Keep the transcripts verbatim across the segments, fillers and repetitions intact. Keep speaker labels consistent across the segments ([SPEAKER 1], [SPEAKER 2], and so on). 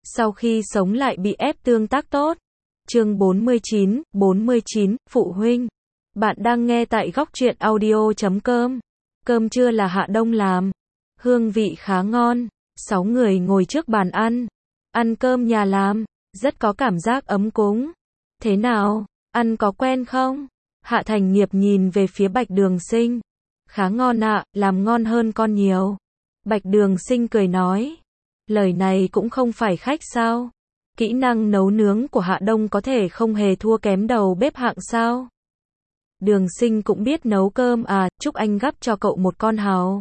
[SPEAKER 1] sau khi sống lại bị ép tương tác tốt. Chương bốn mươi chín, bốn mươi chín, Phụ huynh. Bạn đang nghe tại góc truyện audio chấm com. Cơm trưa là Hạ Đông làm. Hương vị khá ngon. Sáu người ngồi trước bàn ăn. Ăn cơm nhà làm. Rất có cảm giác ấm cúng. Thế nào? Ăn có quen không? Hạ Thành Nghiệp nhìn về phía Bạch Đường Sinh. Khá ngon ạ, làm ngon hơn con nhiều. Bạch Đường Sinh cười nói. Lời này cũng không phải khách sao? Kỹ năng nấu nướng của Hạ Đông có thể không hề thua kém đầu bếp hạng sao? Đường Sinh cũng biết nấu cơm à, chúc anh gắp cho cậu một con hàu.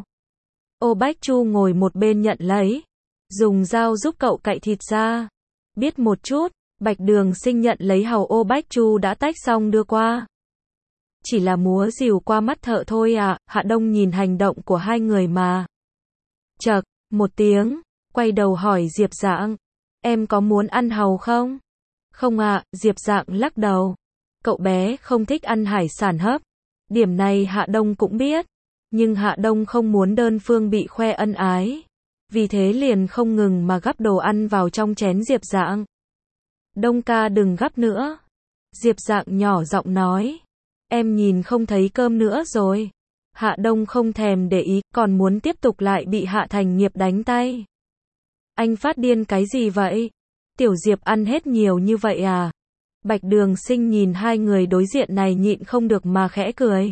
[SPEAKER 1] Ô Bách Chu ngồi một bên nhận lấy. Dùng dao giúp cậu cạy thịt ra. Biết một chút, Bạch Đường Sinh nhận lấy hàu Ô Bách Chu đã tách xong đưa qua. Chỉ là múa rìu qua mắt thợ thôi à, Hạ Đông nhìn hành động của hai người mà. Chậc, một tiếng, quay đầu hỏi Diệp Dạng. Em có muốn ăn hàu không? Không ạ, à, Diệp Dạng lắc đầu. Cậu bé không thích ăn hải sản hấp. Điểm này Hạ Đông cũng biết. Nhưng Hạ Đông không muốn đơn phương bị khoe ân ái. Vì thế liền không ngừng mà gắp đồ ăn vào trong chén Diệp Dạng. Đông ca đừng gắp nữa. Diệp Dạng nhỏ giọng nói. Em nhìn không thấy cơm nữa rồi. Hạ Đông không thèm để ý, còn muốn tiếp tục lại bị Hạ Thành Nghiệp đánh tay. Anh phát điên cái gì vậy? Tiểu Diệp ăn hết nhiều như vậy à? Bạch Đường Sinh nhìn hai người đối diện này nhịn không được mà khẽ cười.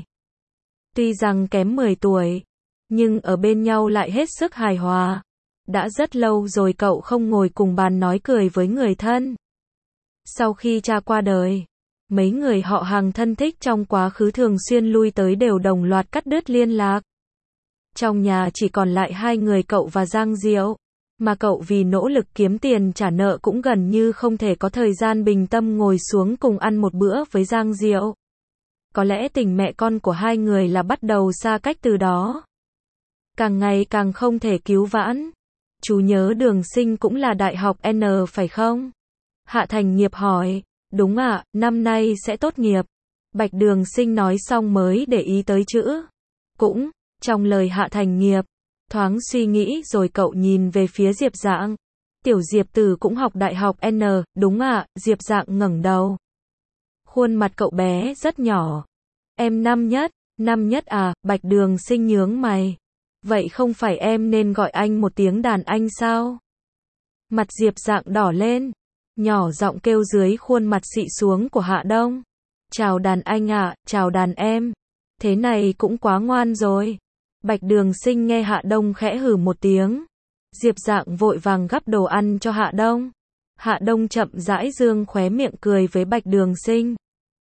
[SPEAKER 1] Tuy rằng kém mười tuổi, nhưng ở bên nhau lại hết sức hài hòa. Đã rất lâu rồi cậu không ngồi cùng bàn nói cười với người thân. Sau khi cha qua đời, mấy người họ hàng thân thích trong quá khứ thường xuyên lui tới đều đồng loạt cắt đứt liên lạc. Trong nhà chỉ còn lại hai người cậu và Giang Diệu, mà cậu vì nỗ lực kiếm tiền trả nợ cũng gần như không thể có thời gian bình tâm ngồi xuống cùng ăn một bữa với Giang Diệu. Có lẽ tình mẹ con của hai người là bắt đầu xa cách từ đó. Càng ngày càng không thể cứu vãn. Chú nhớ Đường Sinh cũng là đại học N phải không? Hạ Thành Nghiệp hỏi. Đúng ạ, à, năm nay sẽ tốt nghiệp. Bạch Đường Sinh nói xong mới để ý tới chữ. Cũng, trong lời Hạ Thành Nghiệp, thoáng suy nghĩ rồi cậu nhìn về phía Diệp Dạng. Tiểu Diệp Tử cũng học đại học N, đúng ạ, à, Diệp Dạng ngẩng đầu. Khuôn mặt cậu bé rất nhỏ. Em năm nhất, năm nhất à, Bạch Đường Sinh nhướng mày. Vậy không phải em nên gọi anh một tiếng đàn anh sao? Mặt Diệp Dạng đỏ lên. Nhỏ giọng kêu dưới khuôn mặt xị xuống của Hạ Đông. Chào đàn anh ạ, à, chào đàn em. Thế này cũng quá ngoan rồi. Bạch Đường Sinh nghe Hạ Đông khẽ hừ một tiếng. Diệp Dạng vội vàng gắp đồ ăn cho Hạ Đông. Hạ Đông chậm rãi dương khóe miệng cười với Bạch Đường Sinh.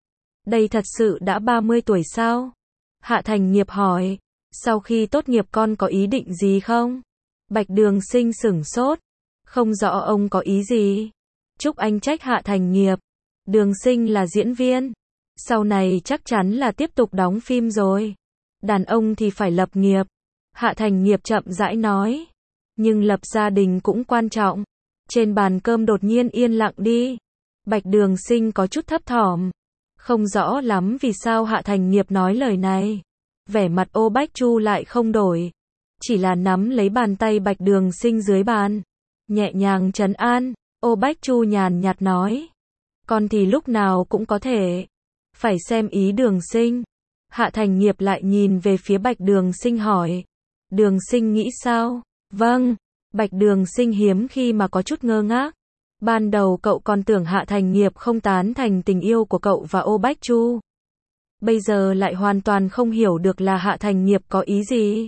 [SPEAKER 1] Đây thật sự đã ba mươi tuổi sao? Hạ Thành Nghiệp hỏi. Sau khi tốt nghiệp con có ý định gì không? Bạch Đường Sinh sửng sốt. Không rõ ông có ý gì. Chúc anh trách Hạ Thành Nghiệp. Đường Sinh là diễn viên. Sau này chắc chắn là tiếp tục đóng phim rồi. Đàn ông thì phải lập nghiệp. Hạ Thành Nghiệp chậm rãi nói. Nhưng lập gia đình cũng quan trọng. Trên bàn cơm đột nhiên yên lặng đi. Bạch Đường Sinh có chút thấp thỏm. Không rõ lắm vì sao Hạ Thành Nghiệp nói lời này. Vẻ mặt Ô Bách Chu lại không đổi. Chỉ là nắm lấy bàn tay Bạch Đường Sinh dưới bàn. Nhẹ nhàng trấn an. Ô Bách Chu nhàn nhạt nói. Con thì lúc nào cũng có thể. Phải xem ý Đường Sinh. Hạ Thành Nghiệp lại nhìn về phía Bạch Đường Sinh hỏi. Đường Sinh nghĩ sao? Vâng. Bạch Đường Sinh hiếm khi mà có chút ngơ ngác. Ban đầu cậu còn tưởng Hạ Thành Nghiệp không tán thành tình yêu của cậu và Ô Bách Chu. Bây giờ lại hoàn toàn không hiểu được là Hạ Thành Nghiệp có ý gì.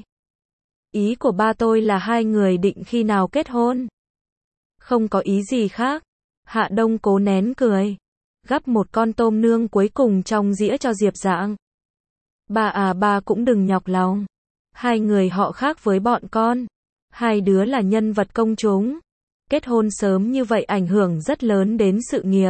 [SPEAKER 1] Ý của ba tôi là hai người định khi nào kết hôn. Không có ý gì khác. Hạ Đông cố nén cười. Gắp một con tôm nương cuối cùng trong dĩa cho Diệp Dạng. Ba à ba cũng đừng nhọc lòng. Hai người họ khác với bọn con. Hai đứa là nhân vật công chúng. Kết hôn sớm như vậy ảnh hưởng rất lớn đến sự nghiệp.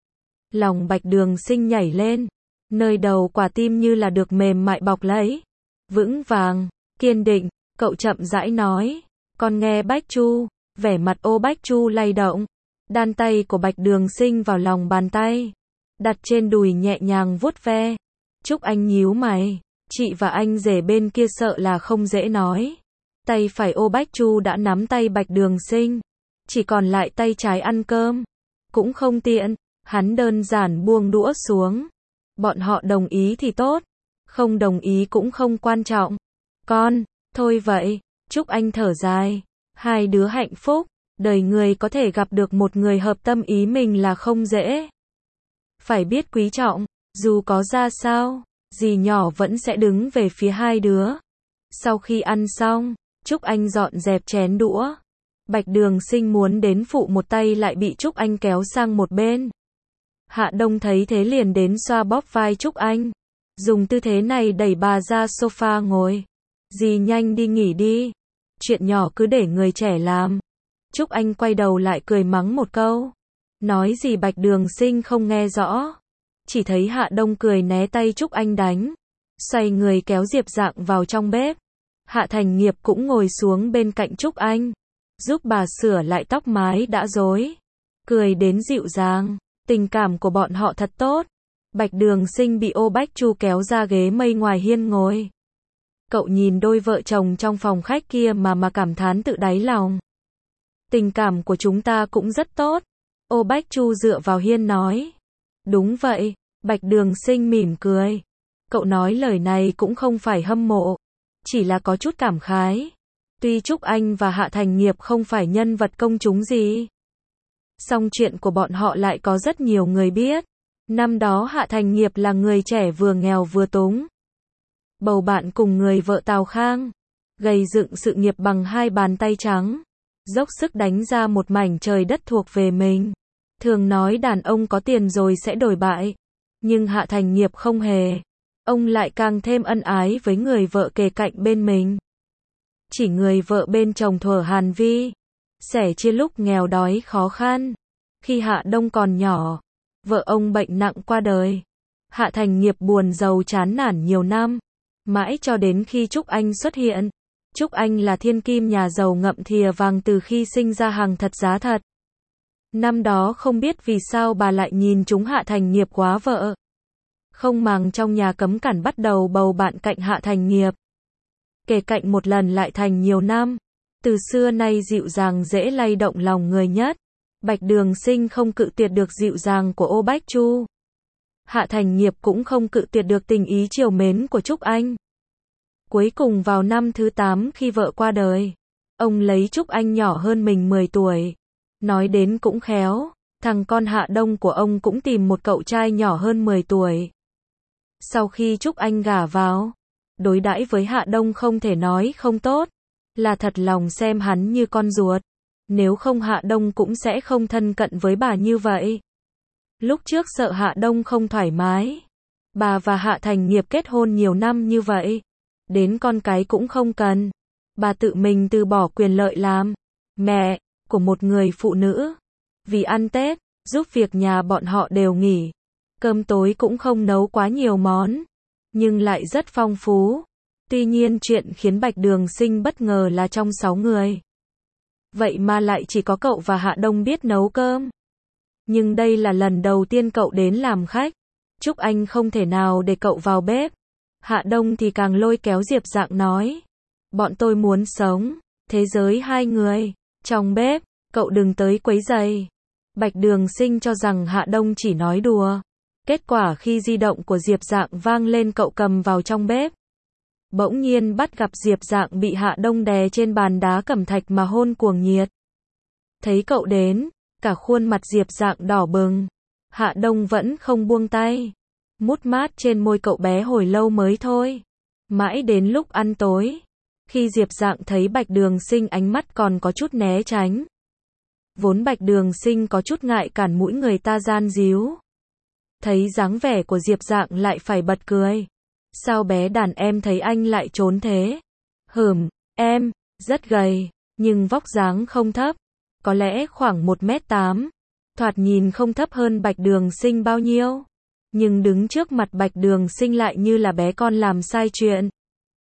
[SPEAKER 1] Lòng Bạch Đường Sinh nhảy lên. Nơi đầu quả tim như là được mềm mại bọc lấy. Vững vàng, kiên định, cậu chậm rãi nói. Con nghe Bách Chu. Vẻ mặt Ô Bách Chu lay động. Đan tay của Bạch Đường Sinh vào lòng bàn tay. Đặt trên đùi nhẹ nhàng vuốt ve. Chúc anh nhíu mày. Chị và anh rể bên kia sợ là không dễ nói. Tay phải Ô Bách Chu đã nắm tay Bạch Đường Sinh. chỉ còn lại tay trái ăn cơm. Cũng không tiện, hắn đơn giản buông đũa xuống. Bọn họ đồng ý thì tốt, không đồng ý cũng không quan trọng. Con, thôi vậy, Trúc Anh thở dài. Hai đứa hạnh phúc, đời người có thể gặp được một người hợp tâm ý mình là không dễ. Phải biết quý trọng, dù có ra sao, dì nhỏ vẫn sẽ đứng về phía hai đứa. Sau khi ăn xong, Trúc Anh dọn dẹp chén đũa. Bạch Đường Sinh muốn đến phụ một tay lại bị Trúc Anh kéo sang một bên. Hạ Đông thấy thế liền đến xoa bóp vai Trúc Anh. Dùng tư thế này đẩy bà ra sofa ngồi. Dì nhanh đi nghỉ đi. Chuyện nhỏ cứ để người trẻ làm. Trúc Anh quay đầu lại cười mắng một câu. Nói gì Bạch Đường Sinh không nghe rõ. Chỉ thấy Hạ Đông cười né tay Trúc Anh đánh. Xoay người kéo Diệp Dạng vào trong bếp. Hạ Thành Nghiệp cũng ngồi xuống bên cạnh Trúc Anh. Giúp bà sửa lại tóc mái đã rối. Cười đến dịu dàng. Tình cảm của bọn họ thật tốt. Bạch Đường Sinh bị Ô Bách Chu kéo ra ghế mây ngoài hiên ngồi. Cậu nhìn đôi vợ chồng trong phòng khách kia mà mà cảm thán tự đáy lòng. Tình cảm của chúng ta cũng rất tốt. Ô Bách Chu dựa vào hiên nói. Đúng vậy, Bạch Đường Sinh mỉm cười. Cậu nói lời này cũng không phải hâm mộ, chỉ là có chút cảm khái. Tuy Trúc Anh và Hạ Thành Nghiệp không phải nhân vật công chúng gì, song chuyện của bọn họ lại có rất nhiều người biết. Năm đó Hạ Thành Nghiệp là người trẻ vừa nghèo vừa túng. Bầu bạn cùng người vợ Tào Khang, gầy dựng sự nghiệp bằng hai bàn tay trắng, dốc sức đánh ra một mảnh trời đất thuộc về mình. Thường nói đàn ông có tiền rồi sẽ đổi bại, nhưng Hạ Thành Nghiệp không hề. Ông lại càng thêm ân ái với người vợ kề cạnh bên mình. Chỉ người vợ bên chồng thuở Hàn Vi, sẻ chia lúc nghèo đói khó khăn. Khi Hạ Đông còn nhỏ, vợ ông bệnh nặng qua đời. Hạ Thành Nghiệp buồn rầu chán nản nhiều năm, mãi cho đến khi Trúc Anh xuất hiện. Trúc Anh là thiên kim nhà giàu ngậm thìa vàng từ khi sinh ra hàng thật giá thật. Năm đó không biết vì sao bà lại nhìn trúng Hạ Thành Nghiệp quá vợ. Không màng trong nhà cấm cản bắt đầu bầu bạn cạnh Hạ Thành Nghiệp. Kể cạnh một lần lại thành nhiều năm. Từ xưa nay dịu dàng dễ lay động lòng người nhất. Bạch Đường Sinh không cự tuyệt được dịu dàng của Ô Bách Chu. Hạ Thành Nghiệp cũng không cự tuyệt được tình ý chiều mến của Trúc Anh. Cuối cùng vào năm thứ tám khi vợ qua đời, ông lấy Trúc Anh nhỏ hơn mình mười tuổi. Nói đến cũng khéo, thằng con Hạ Đông của ông cũng tìm một cậu trai nhỏ hơn mười tuổi. Sau khi Trúc Anh gả vào, đối đãi với Hạ Đông không thể nói không tốt, là thật lòng xem hắn như con ruột. Nếu không Hạ Đông cũng sẽ không thân cận với bà như vậy. Lúc trước sợ Hạ Đông không thoải mái, bà và Hạ Thành Nghiệp kết hôn nhiều năm như vậy, đến con cái cũng không cần. Bà tự mình từ bỏ quyền lợi làm mẹ của một người phụ nữ. Vì ăn Tết, giúp việc nhà bọn họ đều nghỉ. Cơm tối cũng không nấu quá nhiều món, nhưng lại rất phong phú. Tuy nhiên chuyện khiến Bạch Đường Sinh bất ngờ là trong sáu người, vậy mà lại chỉ có cậu và Hạ Đông biết nấu cơm. Nhưng đây là lần đầu tiên cậu đến làm khách. Trúc Anh không thể nào để cậu vào bếp. Hạ Đông thì càng lôi kéo Diệp Dạng nói. Bọn tôi muốn sống thế giới hai người trong bếp, cậu đừng tới quấy rầy. Bạch Đường Sinh cho rằng Hạ Đông chỉ nói đùa. Kết quả khi di động của Diệp Dạng vang lên cậu cầm vào trong bếp. Bỗng nhiên bắt gặp Diệp Dạng bị Hạ Đông đè trên bàn đá cẩm thạch mà hôn cuồng nhiệt. Thấy cậu đến, cả khuôn mặt Diệp Dạng đỏ bừng. Hạ Đông vẫn không buông tay. Mút mát trên môi cậu bé hồi lâu mới thôi. Mãi đến lúc ăn tối, khi Diệp Dạng thấy Bạch Đường Sinh ánh mắt còn có chút né tránh. Vốn Bạch Đường Sinh có chút ngại cản mũi người ta gian díu. Thấy dáng vẻ của Diệp Dạng lại phải bật cười. Sao bé đàn em thấy anh lại trốn thế? Hừm, em, rất gầy, nhưng vóc dáng không thấp. Có lẽ khoảng một mét tám. Thoạt nhìn không thấp hơn Bạch Đường Sinh bao nhiêu. Nhưng đứng trước mặt Bạch Đường Sinh lại như là bé con làm sai chuyện.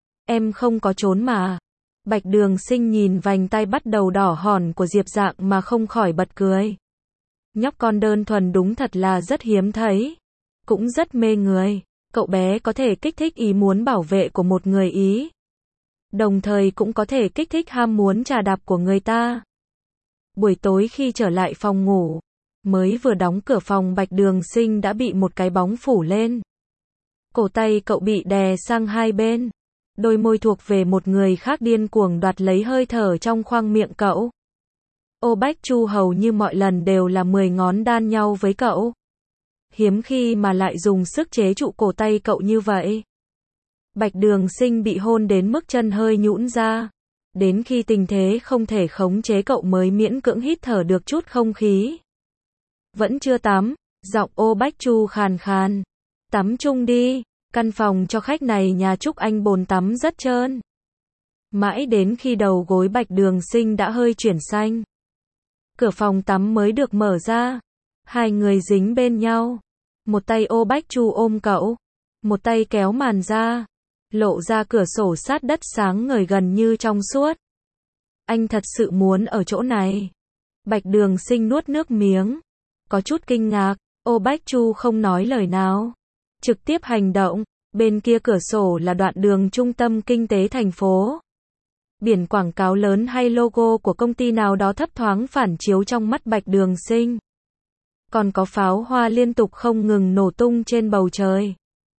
[SPEAKER 1] Em không có trốn mà. Bạch Đường Sinh nhìn vành tay bắt đầu đỏ hòn của Diệp Dạng mà không khỏi bật cười. Nhóc con đơn thuần đúng thật là rất hiếm thấy. Cũng rất mê người. Cậu bé có thể kích thích ý muốn bảo vệ của một người Ý. Đồng thời cũng có thể kích thích ham muốn trà đạp của người ta. Buổi tối khi trở lại phòng ngủ, mới vừa đóng cửa phòng Bạch Đường Sinh đã bị một cái bóng phủ lên. Cổ tay cậu bị đè sang hai bên. Đôi môi thuộc về một người khác điên cuồng đoạt lấy hơi thở trong khoang miệng cậu. Ô Bách Chu hầu như mọi lần đều là mười ngón đan nhau với cậu. Hiếm khi mà lại dùng sức chế trụ cổ tay cậu như vậy. Bạch Đường Sinh bị hôn đến mức chân hơi nhũn ra. Đến khi tình thế không thể khống chế cậu mới miễn cưỡng hít thở được chút không khí. Vẫn chưa tắm, giọng Ô Bách Chu khàn khàn. Tắm chung đi, căn phòng cho khách này nhà Trúc Anh bồn tắm rất trơn. Mãi đến khi đầu gối Bạch Đường Sinh đã hơi chuyển xanh. Cửa phòng tắm mới được mở ra. Hai người dính bên nhau. Một tay Ô Bách Chu ôm cậu. Một tay kéo màn ra. Lộ ra cửa sổ sát đất sáng ngời gần như trong suốt. Anh thật sự muốn ở chỗ này. Bạch Đường Sinh nuốt nước miếng. Có chút kinh ngạc. Ô Bách Chu không nói lời nào. Trực tiếp hành động. Bên kia cửa sổ là đoạn đường trung tâm kinh tế thành phố. Biển quảng cáo lớn hay logo của công ty nào đó thấp thoáng phản chiếu trong mắt Bạch Đường Sinh. Còn có pháo hoa liên tục không ngừng nổ tung trên bầu trời.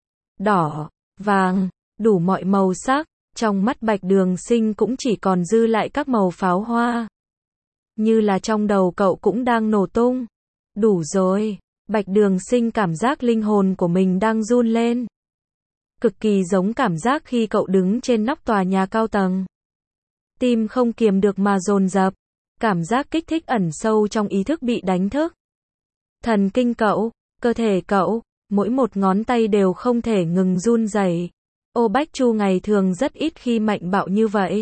[SPEAKER 1] Đỏ, vàng, đủ mọi màu sắc, trong mắt Bạch Đường Sinh cũng chỉ còn dư lại các màu pháo hoa. Như là trong đầu cậu cũng đang nổ tung. Đủ rồi, Bạch Đường Sinh cảm giác linh hồn của mình đang run lên. Cực kỳ giống cảm giác khi cậu đứng trên nóc tòa nhà cao tầng. Tim không kiềm được mà dồn dập. Cảm giác kích thích ẩn sâu trong ý thức bị đánh thức. Thần kinh cậu, cơ thể cậu, mỗi một ngón tay đều không thể ngừng run rẩy. Ô Bách Chu ngày thường rất ít khi mạnh bạo như vậy.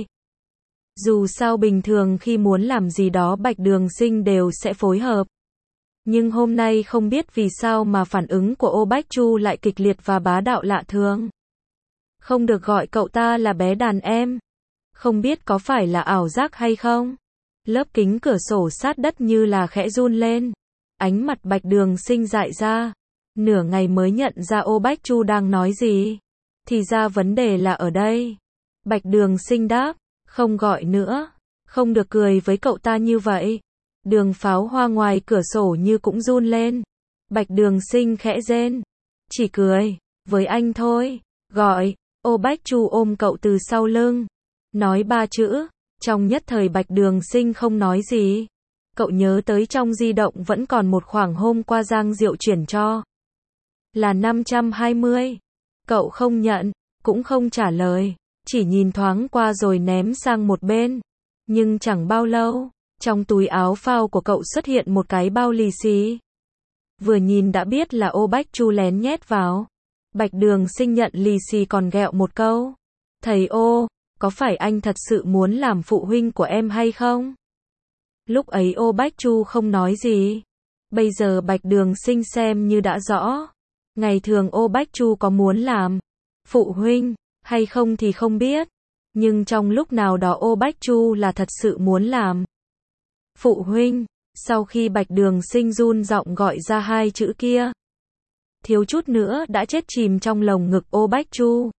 [SPEAKER 1] Dù sao bình thường khi muốn làm gì đó Bạch Đường Sinh đều sẽ phối hợp. Nhưng hôm nay không biết vì sao mà phản ứng của Ô Bách Chu lại kịch liệt và bá đạo lạ thường. Không được gọi cậu ta là bé đàn em. Không biết có phải là ảo giác hay không? Lớp kính cửa sổ sát đất như là khẽ run lên. Ánh mặt Bạch Đường Sinh dại ra. Nửa ngày mới nhận ra Ô Bách Chu đang nói gì. Thì ra vấn đề là ở đây. Bạch Đường Sinh đáp. Không gọi nữa. Không được cười với cậu ta như vậy. Đường pháo hoa ngoài cửa sổ như cũng run lên. Bạch Đường Sinh khẽ rên. Chỉ cười. Với anh thôi. Gọi. Ô Bách Chu ôm cậu từ sau lưng. Nói ba chữ. Trong nhất thời Bạch Đường Sinh không nói gì. Cậu nhớ tới trong di động vẫn còn một khoảng hôm qua Giang Diệu chuyển cho. Là năm trăm hai mươi. Cậu không nhận, cũng không trả lời. Chỉ nhìn thoáng qua rồi ném sang một bên. Nhưng chẳng bao lâu, trong túi áo phao của cậu xuất hiện một cái bao lì xì. Vừa nhìn đã biết là Ô Bách Chu lén nhét vào. Bạch Đường Sinh nhận lì xì còn ghẹo một câu. Thầy Ô, có phải anh thật sự muốn làm phụ huynh của em hay không? Lúc ấy Ô Bách Chu không nói gì. Bây giờ Bạch Đường Sinh xem như đã rõ. Ngày thường Ô Bách Chu có muốn làm phụ huynh hay không thì không biết. Nhưng trong lúc nào đó Ô Bách Chu là thật sự muốn làm phụ huynh. Sau khi Bạch Đường Sinh run giọng gọi ra hai chữ kia, thiếu chút nữa đã chết chìm trong lồng ngực Ô Bách Chu.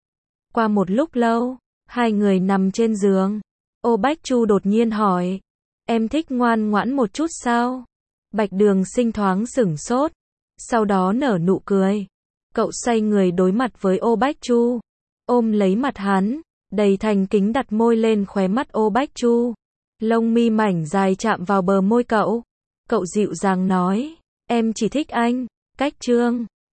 [SPEAKER 1] Qua một lúc lâu, hai người nằm trên giường. Ô Bách Chu đột nhiên hỏi. Em thích ngoan ngoãn một chút sao? Bạch Đường Sinh thoáng sửng sốt. Sau đó nở nụ cười. Cậu xoay người đối mặt với Ô Bách Chu. Ôm lấy mặt hắn. Đầy thành kính đặt môi lên khóe mắt Ô Bách Chu. Lông mi mảnh dài chạm vào bờ môi cậu. Cậu dịu dàng nói. Em chỉ thích anh. Cách chương.